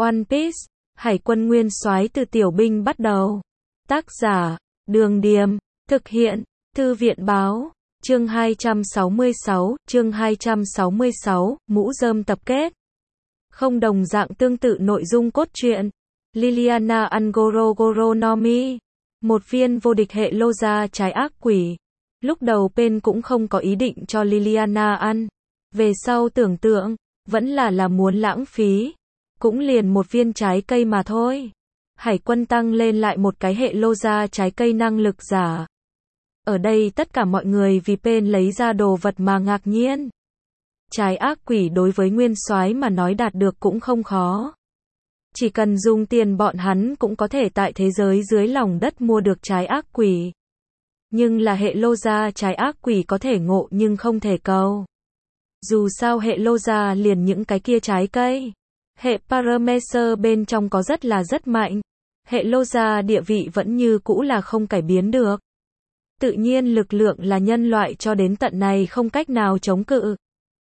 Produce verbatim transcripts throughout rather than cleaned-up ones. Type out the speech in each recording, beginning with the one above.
One Piece, Hải quân nguyên soái từ tiểu binh bắt đầu. Tác giả, Đường Điềm, thực hiện, Thư viện Báo, chương hai trăm sáu mươi sáu, chương hai trăm sáu mươi sáu, mũ rơm tập kết. Không đồng dạng tương tự nội dung cốt truyện. Liliana ăn Goro Goro no Mi, một viên vô địch hệ Loza trái ác quỷ. Lúc đầu Pen cũng không có ý định cho Liliana ăn. Về sau tưởng tượng, vẫn là là muốn lãng phí. Cũng liền một viên trái cây mà thôi. Hải quân tăng lên lại một cái hệ Loza trái cây năng lực giả. Ở đây tất cả mọi người vì Pen lấy ra đồ vật mà ngạc nhiên. Trái ác quỷ đối với nguyên soái mà nói đạt được cũng không khó. Chỉ cần dùng tiền bọn hắn cũng có thể tại thế giới dưới lòng đất mua được trái ác quỷ. Nhưng là hệ Loza trái ác quỷ có thể ngộ nhưng không thể cầu. Dù sao hệ Loza liền những cái kia trái cây. Hệ Paramecer bên trong có rất là rất mạnh. Hệ Loza địa vị vẫn như cũ là không cải biến được. Tự nhiên lực lượng là nhân loại cho đến tận này không cách nào chống cự.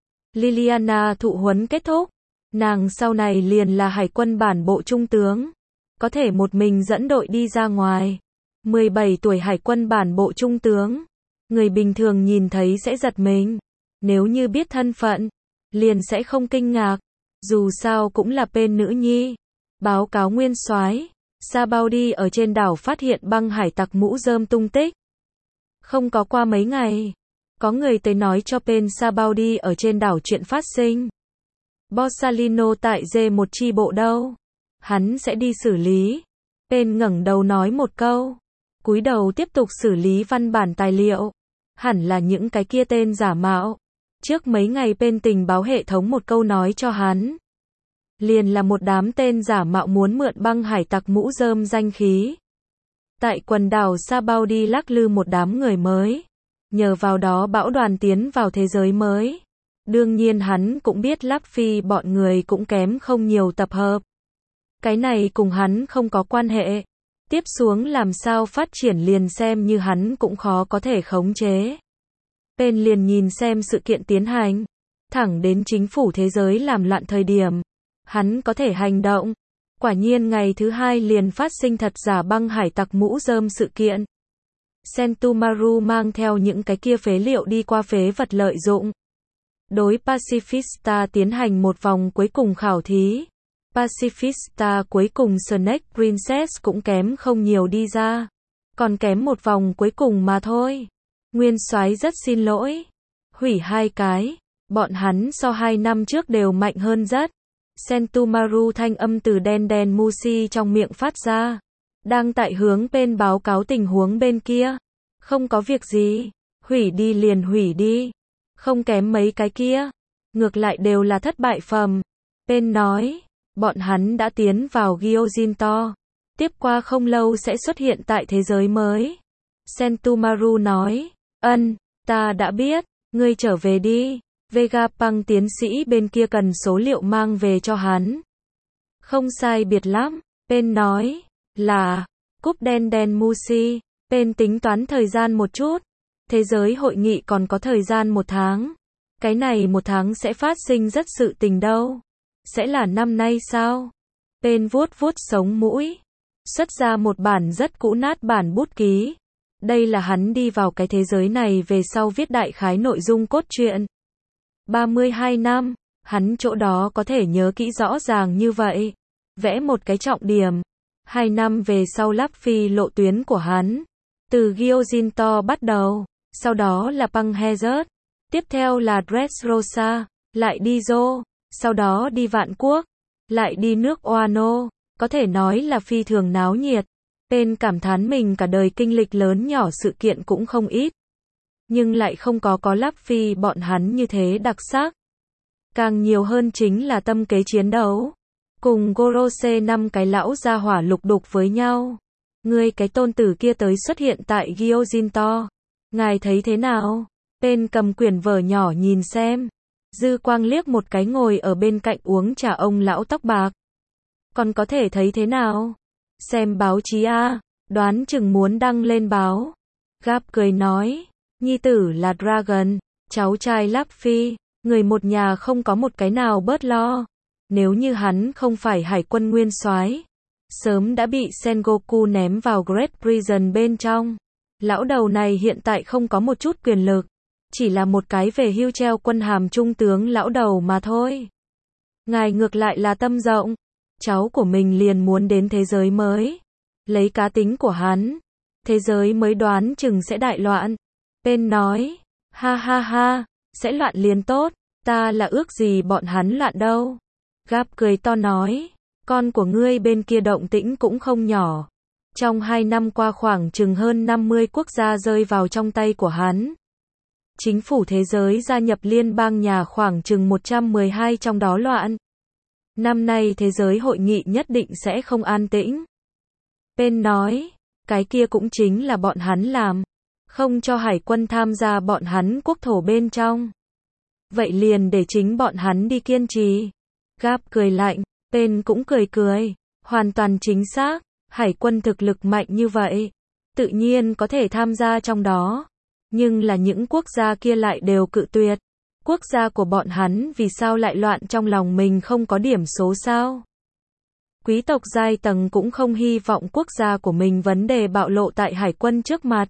Liliana thụ huấn kết thúc. Nàng sau này liền là hải quân bản bộ trung tướng. Có thể một mình dẫn đội đi ra ngoài. mười bảy tuổi hải quân bản bộ trung tướng. Người bình thường nhìn thấy sẽ giật mình. Nếu như biết thân phận, liền sẽ không kinh ngạc. Dù sao cũng là Pen nữ nhi. Báo cáo nguyên soái, Sabaody ở trên đảo phát hiện băng hải tặc mũ rơm tung tích. Không có qua mấy ngày, có người tới nói cho Pen Sabaody ở trên đảo chuyện phát sinh. Borsalino tại D một chi bộ đâu? Hắn sẽ đi xử lý. Pen ngẩng đầu nói một câu. Cúi đầu tiếp tục xử lý văn bản tài liệu. Hẳn là những cái kia tên giả mạo. Trước mấy ngày Pen tình báo hệ thống một câu nói cho hắn. Liền là một đám tên giả mạo muốn mượn băng hải tặc mũ rơm danh khí. Tại quần đảo Sabaody lắc lư một đám người mới. Nhờ vào đó bão đoàn tiến vào thế giới mới. Đương nhiên hắn cũng biết Luffy bọn người cũng kém không nhiều tập hợp. Cái này cùng hắn không có quan hệ. Tiếp xuống làm sao phát triển liền xem như hắn cũng khó có thể khống chế. Pen liền nhìn xem sự kiện tiến hành. Thẳng đến chính phủ thế giới làm loạn thời điểm. Hắn có thể hành động. Quả nhiên ngày thứ hai liền phát sinh thật giả băng hải tặc mũ rơm sự kiện. Sentomaru mang theo những cái kia phế liệu đi qua phế vật lợi dụng. Đối Pacifista tiến hành một vòng cuối cùng khảo thí. Pacifista cuối cùng Snake Princess cũng kém không nhiều đi ra. Còn kém một vòng cuối cùng mà thôi. Nguyên soái rất xin lỗi. Hủy hai cái. Bọn hắn so hai năm trước đều mạnh hơn rất. Sentomaru thanh âm từ đen đen Mushi trong miệng phát ra. Đang tại hướng Pen báo cáo tình huống bên kia. Không có việc gì. Hủy đi liền hủy đi. Không kém mấy cái kia. Ngược lại đều là thất bại phẩm. Pen nói. Bọn hắn đã tiến vào Gyojin-to. Tiếp qua không lâu sẽ xuất hiện tại thế giới mới. Sentomaru nói. Ân, ta đã biết. Ngươi trở về đi. Vegapunk tiến sĩ bên kia cần số liệu mang về cho hắn. Không sai biệt lắm. Pen nói. Là. Cúp đen đen Mushi. Pen tính toán thời gian một chút. Thế giới hội nghị còn có thời gian một tháng. Cái này một tháng sẽ phát sinh rất sự tình đâu. Sẽ là năm nay sao? Pen vuốt vuốt sống mũi. Xuất ra một bản rất cũ nát bản bút ký. Đây là hắn đi vào cái thế giới này về sau viết đại khái nội dung cốt truyện. ba mươi hai năm, hắn chỗ đó có thể nhớ kỹ rõ ràng như vậy. Vẽ một cái trọng điểm. Hai năm về sau Luffy lộ tuyến của hắn. Từ Gyojin-to bắt đầu. Sau đó là Punk Hazard. Tiếp theo là Dressrosa. Lại đi Zoro. Sau đó đi Vạn Quốc. Lại đi nước Wano. Có thể nói là phi thường náo nhiệt. Pen cảm thán mình cả đời kinh lịch lớn nhỏ sự kiện cũng không ít. Nhưng lại không có có Luffy bọn hắn như thế đặc sắc. Càng nhiều hơn chính là tâm kế chiến đấu. Cùng Gorose năm cái lão gia hỏa lục đục với nhau. Ngươi cái tôn tử kia tới xuất hiện tại Gyojin-to. Ngài thấy thế nào? Pen cầm quyển vở nhỏ nhìn xem. Dư quang liếc một cái ngồi ở bên cạnh uống trà ông lão tóc bạc. Còn có thể thấy thế nào? Xem báo chí a, đoán chừng muốn đăng lên báo. Gap cười nói. Nhi tử là Dragon, cháu trai Luffy. Người một nhà không có một cái nào bớt lo. Nếu như hắn không phải hải quân nguyên soái, sớm đã bị Sengoku ném vào Great Prison bên trong. Lão đầu này hiện tại không có một chút quyền lực, chỉ là một cái về hưu treo quân hàm trung tướng lão đầu mà thôi. Ngài ngược lại là tâm rộng, cháu của mình liền muốn đến thế giới mới. Lấy cá tính của hắn, thế giới mới đoán chừng sẽ đại loạn. Pen nói, ha ha ha, sẽ loạn liền tốt, ta là ước gì bọn hắn loạn đâu. Gap cười to nói, con của ngươi bên kia động tĩnh cũng không nhỏ. Trong hai năm qua khoảng chừng hơn năm mươi quốc gia rơi vào trong tay của hắn. Chính phủ thế giới gia nhập liên bang nhà khoảng chừng một trăm mười hai trong đó loạn. Năm nay thế giới hội nghị nhất định sẽ không an tĩnh. Pen nói, cái kia cũng chính là bọn hắn làm, không cho hải quân tham gia bọn hắn quốc thổ bên trong. Vậy liền để chính bọn hắn đi kiên trì. Gap cười lạnh, Pen cũng cười cười, hoàn toàn chính xác, hải quân thực lực mạnh như vậy, tự nhiên có thể tham gia trong đó. Nhưng là những quốc gia kia lại đều cự tuyệt. Quốc gia của bọn hắn vì sao lại loạn trong lòng mình không có điểm số sao? Quý tộc giai tầng cũng không hy vọng quốc gia của mình vấn đề bạo lộ tại hải quân trước mặt.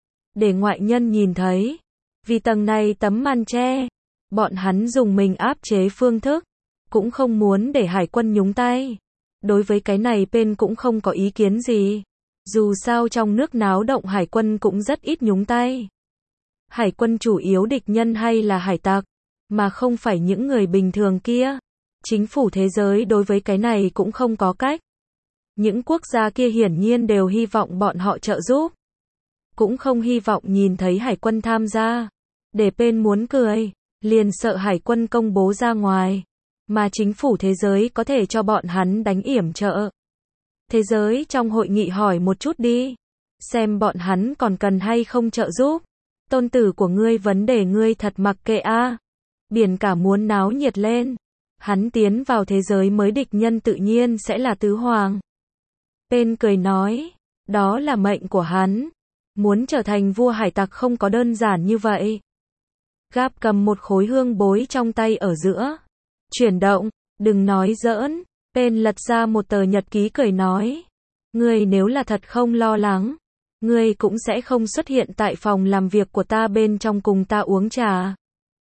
Để ngoại nhân nhìn thấy. Vì tầng này tấm màn che, bọn hắn dùng mình áp chế phương thức, cũng không muốn để hải quân nhúng tay. Đối với cái này Pen cũng không có ý kiến gì. Dù sao trong nước náo động hải quân cũng rất ít nhúng tay. Hải quân chủ yếu địch nhân hay là hải tặc, mà không phải những người bình thường kia. Chính phủ thế giới đối với cái này cũng không có cách. Những quốc gia kia hiển nhiên đều hy vọng bọn họ trợ giúp. Cũng không hy vọng nhìn thấy hải quân tham gia. Để Pen muốn cười, liền sợ hải quân công bố ra ngoài. Mà chính phủ thế giới có thể cho bọn hắn đánh yểm trợ. Thế giới trong hội nghị hỏi một chút đi. Xem bọn hắn còn cần hay không trợ giúp. Tôn tử của ngươi vấn đề ngươi thật mặc kệ a. À. Biển cả muốn náo nhiệt lên. Hắn tiến vào thế giới mới địch nhân tự nhiên sẽ là tứ hoàng. Pen cười nói, đó là mệnh của hắn. Muốn trở thành vua hải tặc không có đơn giản như vậy. Gap cầm một khối hương bối trong tay ở giữa. Chuyển động, đừng nói giỡn. Pen lật ra một tờ nhật ký cười nói. Ngươi nếu là thật không lo lắng, ngươi cũng sẽ không xuất hiện tại phòng làm việc của ta bên trong cùng ta uống trà.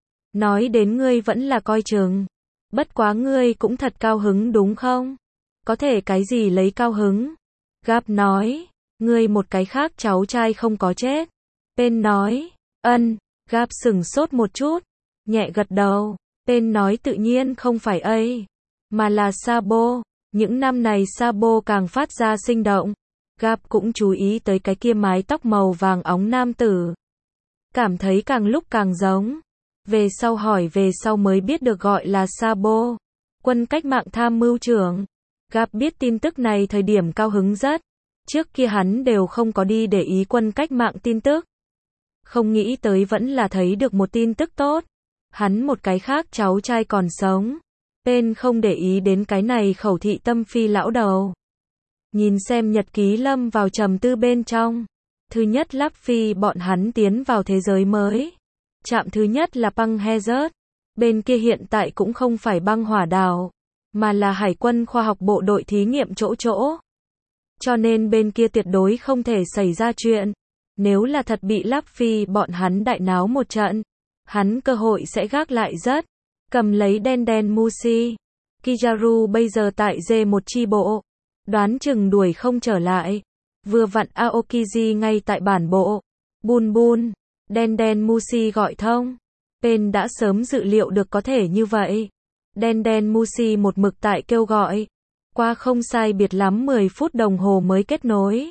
Nói đến ngươi vẫn là coi chừng. Bất quá ngươi cũng thật cao hứng đúng không? Có thể cái gì lấy cao hứng? Gap nói, ngươi một cái khác cháu trai không có chết. Pen nói, ân. Gap sừng sốt một chút, nhẹ gật đầu. Pen nói tự nhiên không phải ấy, mà là Sabo. Những năm này Sabo càng phát ra sinh động. Gap cũng chú ý tới cái kia mái tóc màu vàng óng nam tử. Cảm thấy càng lúc càng giống. Về sau hỏi về sau mới biết được gọi là Sabo, quân cách mạng tham mưu trưởng. Gap biết tin tức này thời điểm cao hứng rất. Trước kia hắn đều không có đi để ý quân cách mạng tin tức. Không nghĩ tới vẫn là thấy được một tin tức tốt. Hắn một cái khác cháu trai còn sống. Pen không để ý đến cái này khẩu thị tâm phi lão đầu. Nhìn xem nhật ký lâm vào trầm tư bên trong. Thứ nhất Láp Phi bọn hắn tiến vào thế giới mới. Trạm thứ nhất là băng Hazard. Bên kia hiện tại cũng không phải băng hỏa đảo, mà là hải quân khoa học bộ đội thí nghiệm chỗ chỗ. Cho nên bên kia tuyệt đối không thể xảy ra chuyện. Nếu là thật bị Láp Phi bọn hắn đại náo một trận, hắn cơ hội sẽ gác lại rất. Cầm lấy đen đen Mushi. Kizaru bây giờ tại D một chi bộ. Đoán chừng đuổi không trở lại. Vừa vặn Aokiji ngay tại bản bộ. Bun bun. Đen đen Mushi gọi thông. Pen đã sớm dự liệu được có thể như vậy. Đen đen Mushi một mực tại kêu gọi. Qua không sai biệt lắm mười phút đồng hồ mới kết nối.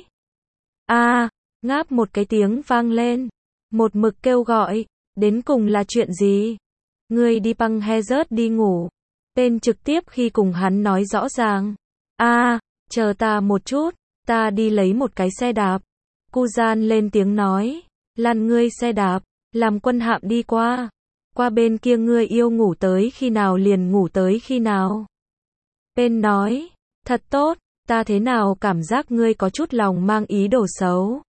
A, à, ngáp một cái tiếng vang lên. Một mực kêu gọi. Đến cùng là chuyện gì? Ngươi đi băng Hazard đi ngủ. Pen trực tiếp khi cùng hắn nói rõ ràng. A, à, chờ ta một chút. Ta đi lấy một cái xe đạp. Kuzan lên tiếng nói. Lăn ngươi xe đạp. Làm quân hạm đi qua. Qua bên kia ngươi yêu ngủ tới khi nào liền ngủ tới khi nào. Pen nói. Thật tốt. Ta thế nào cảm giác ngươi có chút lòng mang ý đồ xấu.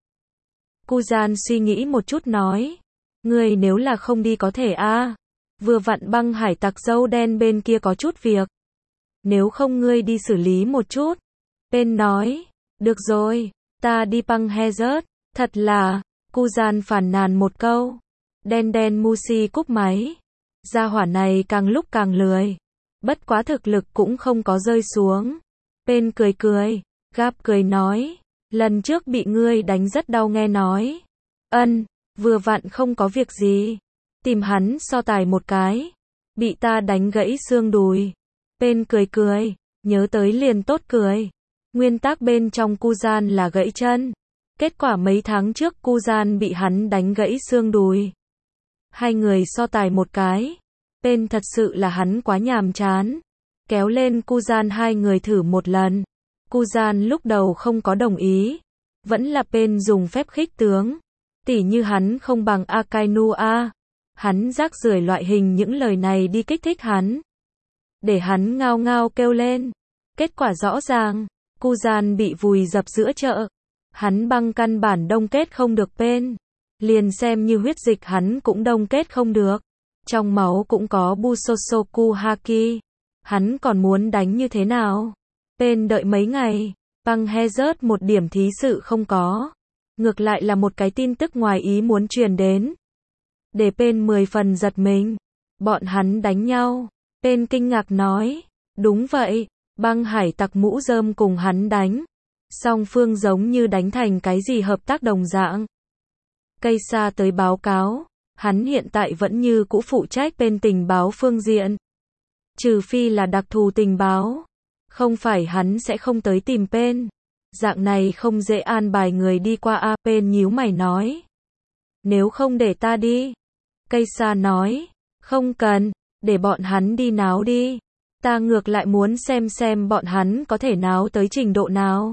Kuzan suy nghĩ một chút nói. Ngươi nếu là không đi có thể a. À. Vừa vặn băng hải tặc dâu đen bên kia có chút việc. nếu không ngươi đi xử lý một chút. Pen nói, được rồi, ta đi băng Hezert, thật là, Kuzan phàn nàn một câu. Đen đen Musi cúp máy. Gia hỏa này càng lúc càng lười. Bất quá thực lực cũng không có rơi xuống. Pen cười cười, Gap cười nói, lần trước bị ngươi đánh rất đau nghe nói. Ân, vừa vặn không có việc gì. Tìm hắn so tài một cái. Bị ta đánh gãy xương đùi. Pen cười cười, nhớ tới liền tốt cười. Nguyên tắc bên trong Kuzan là gãy chân. Kết quả mấy tháng trước Kuzan bị hắn đánh gãy xương đùi. Hai người so tài một cái. Pen thật sự là hắn quá nhàm chán. Kéo lên Kuzan hai người thử một lần. Kuzan lúc đầu không có đồng ý. Vẫn là Pen dùng phép khích tướng. Tỉ như hắn không bằng Akainu a. Hắn rác rưởi loại hình những lời này đi kích thích hắn. Để hắn ngao ngao kêu lên. Kết quả rõ ràng. Kuzan bị vùi dập giữa chợ. Hắn băng căn bản đông kết không được Pen. Liền xem như huyết dịch hắn cũng đông kết không được. Trong máu cũng có Busosoku Haki. Hắn còn muốn đánh như thế nào? Pen đợi mấy ngày. Băng Hezert một điểm thí sự không có. Ngược lại là một cái tin tức ngoài ý muốn truyền đến. Để Pen mười phần giật mình. Bọn hắn đánh nhau. Pen kinh ngạc nói. Đúng vậy. Băng hải tặc mũ rơm cùng hắn đánh. Song phương giống như đánh thành cái gì hợp tác đồng dạng. Cây xa tới báo cáo. Hắn hiện tại vẫn như cũ phụ trách bên tình báo phương diện. Trừ phi là đặc thù tình báo. Không phải hắn sẽ không tới tìm Pen. Dạng này không dễ an bài người đi qua a. Pen nhíu mày nói. Nếu không để ta đi. Cây xa nói. Không cần. Để bọn hắn đi náo đi. Ta ngược lại muốn xem xem bọn hắn có thể náo tới trình độ nào.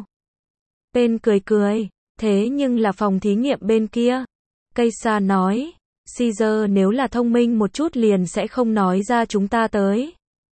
Pen cười cười. Thế nhưng là phòng thí nghiệm bên kia. Cây xa nói. Caesar nếu là thông minh một chút liền sẽ không nói ra chúng ta tới.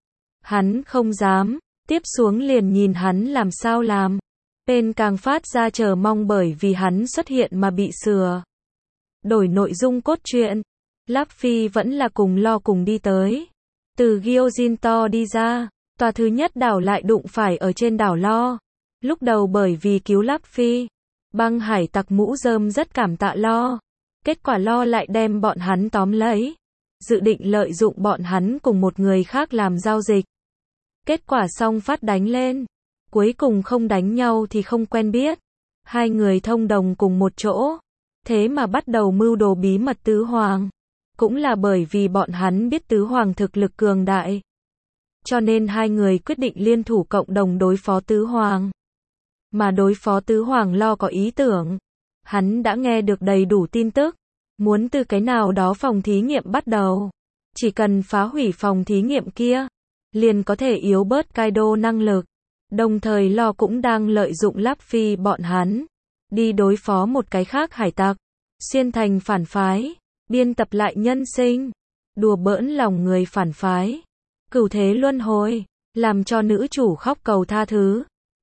Hắn không dám. Tiếp xuống liền nhìn hắn làm sao làm. Pen càng phát ra chờ mong bởi vì hắn xuất hiện mà bị sửa. Đổi nội dung cốt truyện. Luffy vẫn là cùng lo cùng đi tới. Từ Gyojin-to đi ra. Tòa thứ nhất đảo lại đụng phải ở trên đảo Lo. Lúc đầu bởi vì cứu Luffy. Băng hải tặc mũ rơm rất cảm tạ Lo. Kết quả Lo lại đem bọn hắn tóm lấy. Dự định lợi dụng bọn hắn cùng một người khác làm giao dịch. Kết quả song phát đánh lên. Cuối cùng không đánh nhau thì không quen biết. Hai người thông đồng cùng một chỗ. Thế mà bắt đầu mưu đồ bí mật tứ hoàng. Cũng là bởi vì bọn hắn biết tứ hoàng thực lực cường đại. Cho nên hai người quyết định liên thủ cộng đồng đối phó tứ hoàng. Mà đối phó tứ hoàng Lo có ý tưởng. Hắn đã nghe được đầy đủ tin tức. Muốn từ cái nào đó phòng thí nghiệm bắt đầu. Chỉ cần phá hủy phòng thí nghiệm kia. Liền có thể yếu bớt Kaido năng lực. Đồng thời Lo cũng đang lợi dụng Luffy bọn hắn. Đi đối phó một cái khác hải tặc. Xuyên thành phản phái. Biên tập lại nhân sinh. Đùa bỡn lòng người phản phái. Cửu thế luân hồi. Làm cho nữ chủ khóc cầu tha thứ.